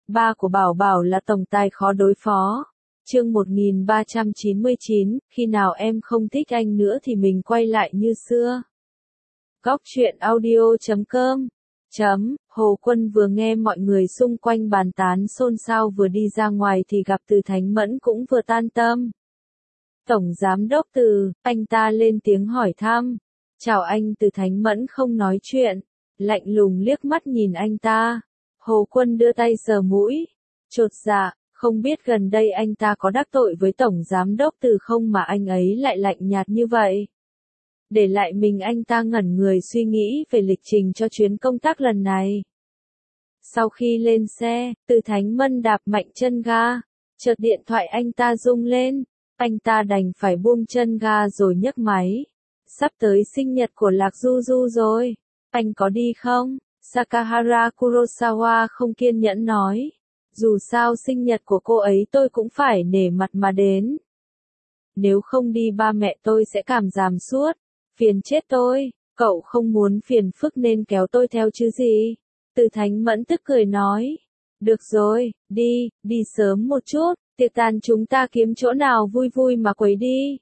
ba của Bảo Bảo là tổng tài khó đối phó. Chương 1399, khi nào em không thích anh nữa thì mình quay lại như xưa. Góc truyện audio.com Hồ Quân vừa nghe mọi người xung quanh bàn tán xôn xao vừa đi ra ngoài thì gặp Từ Thánh Mẫn cũng vừa tan tâm. Tổng giám đốc Từ, anh ta lên tiếng hỏi thăm. Chào anh. Từ Thánh Mẫn không nói chuyện, lạnh lùng liếc mắt nhìn anh ta. Hồ Quân đưa tay sờ mũi, chột dạ, không biết gần đây anh ta có đắc tội với Tổng giám đốc Từ không mà anh ấy lại lạnh nhạt như vậy. Để lại mình anh ta ngẩn người suy nghĩ về lịch trình cho chuyến công tác lần này. Sau khi lên xe, Từ Thánh Mẫn đạp mạnh chân ga, chợt điện thoại anh ta rung lên, anh ta đành phải buông chân ga rồi nhấc máy. Sắp tới sinh nhật của Lạc Du Du rồi, anh có đi không? Sakahara Kurosawa không kiên nhẫn nói. Dù sao sinh nhật của cô ấy tôi cũng phải nể mặt mà đến. Nếu không đi ba mẹ tôi sẽ cảm giảm suốt. Phiền chết tôi, cậu không muốn phiền phức nên kéo tôi theo chứ gì. Từ Thánh Mẫn tức cười nói. Được rồi, đi sớm một chút, tiệc tàn chúng ta kiếm chỗ nào vui vui mà quấy đi.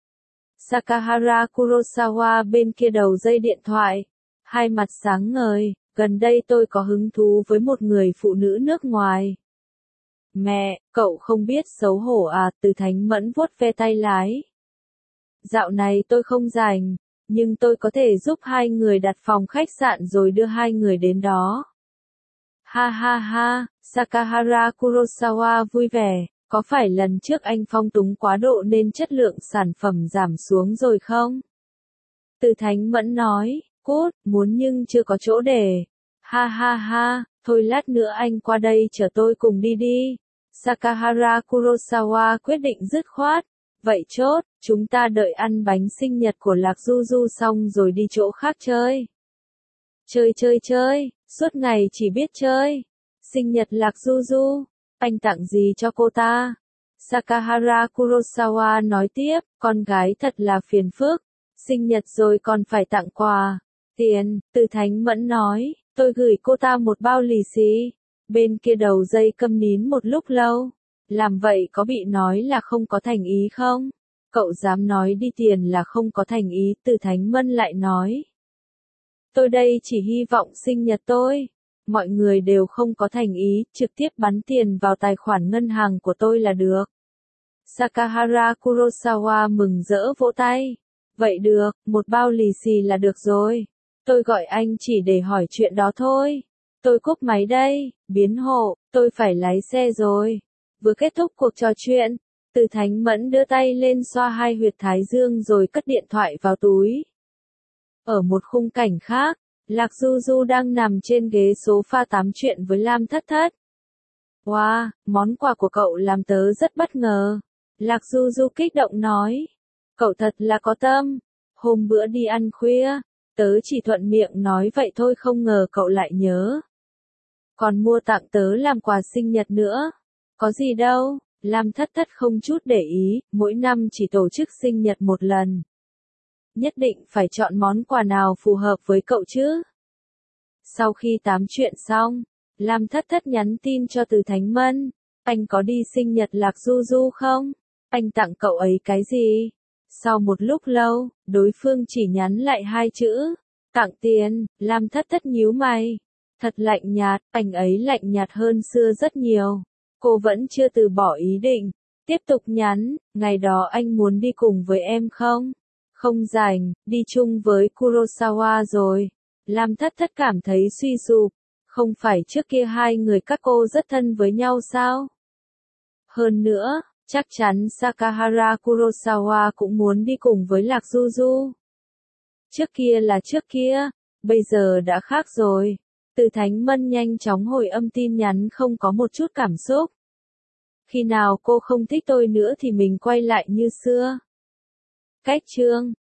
Sakahara Kurosawa bên kia đầu dây điện thoại, hai mặt sáng ngời, gần đây tôi có hứng thú với một người phụ nữ nước ngoài. Mẹ, cậu không biết xấu hổ à? Từ Thánh Mẫn vuốt ve tay lái. Dạo này tôi không rảnh, nhưng tôi có thể giúp hai người đặt phòng khách sạn rồi đưa hai người đến đó. Ha ha ha, Sakahara Kurosawa vui vẻ, có phải lần trước anh phong túng quá độ nên chất lượng sản phẩm giảm xuống rồi không? Từ Thánh Mẫn nói, cút, muốn nhưng chưa có chỗ để. Ha ha ha, thôi lát nữa anh qua đây chở tôi cùng đi đi. Sakahara Kurosawa quyết định dứt khoát. Vậy chốt, chúng ta đợi ăn bánh sinh nhật của Lạc Du Du xong rồi đi chỗ khác chơi. Chơi, suốt ngày chỉ biết chơi. Sinh nhật Lạc Du Du, anh tặng gì cho cô ta? Sakahara Kurosawa nói tiếp, con gái thật là phiền phức. Sinh nhật rồi còn phải tặng quà. Tiền, Từ Thánh Mẫn nói, tôi gửi cô ta một bao lì xì. Bên kia đầu dây câm nín một lúc lâu. Làm vậy có bị nói là không có thành ý không? Cậu dám nói đi tiền là không có thành ý? Từ Thánh Mẫn lại nói. Tôi đây chỉ hy vọng sinh nhật tôi. Mọi người đều không có thành ý, trực tiếp bắn tiền vào tài khoản ngân hàng của tôi là được. Sakahara Kurosawa mừng rỡ vỗ tay. Vậy được, một bao lì xì là được rồi. Tôi gọi anh chỉ để hỏi chuyện đó thôi. Tôi cúp máy đây, biến hộ, tôi phải lái xe rồi. Vừa kết thúc cuộc trò chuyện, Từ Thánh Mẫn đưa tay lên xoa hai huyệt thái dương rồi cất điện thoại vào túi. Ở một khung cảnh khác, Lạc Du Du đang nằm trên ghế sofa tám chuyện với Lam Thất Thất. Wow, món quà của cậu làm tớ rất bất ngờ. Lạc Du Du kích động nói. Cậu thật là có tâm. Hôm bữa đi ăn khuya, tớ chỉ thuận miệng nói vậy thôi không ngờ cậu lại nhớ. Còn mua tặng tớ làm quà sinh nhật nữa. Có gì đâu, Lam Thất Thất không chút để ý, mỗi năm chỉ tổ chức sinh nhật một lần. Nhất định phải chọn món quà nào phù hợp với cậu chứ. Sau khi tám chuyện xong, Lam Thất Thất nhắn tin cho Từ Thánh Mẫn. Anh có đi sinh nhật Lạc Du Du không? Anh tặng cậu ấy cái gì? Sau một lúc lâu, đối phương chỉ nhắn lại hai chữ. Tặng tiền. Lam Thất Thất nhíu mày. Thật lạnh nhạt, anh ấy lạnh nhạt hơn xưa rất nhiều. Cô vẫn chưa từ bỏ ý định. Tiếp tục nhắn, ngày đó anh muốn đi cùng với em không? Không rảnh, đi chung với Kurosawa rồi. Lam Thất Thất cảm thấy suy sụp. Không phải trước kia hai người các cô rất thân với nhau sao? Hơn nữa, chắc chắn Sakahara Kurosawa cũng muốn đi cùng với Lạc Du Du. Trước kia là trước kia, bây giờ đã khác rồi. Từ Thánh Mẫn nhanh chóng hồi âm tin nhắn không có một chút cảm xúc. Khi nào cô không thích tôi nữa thì mình quay lại như xưa. Cách chương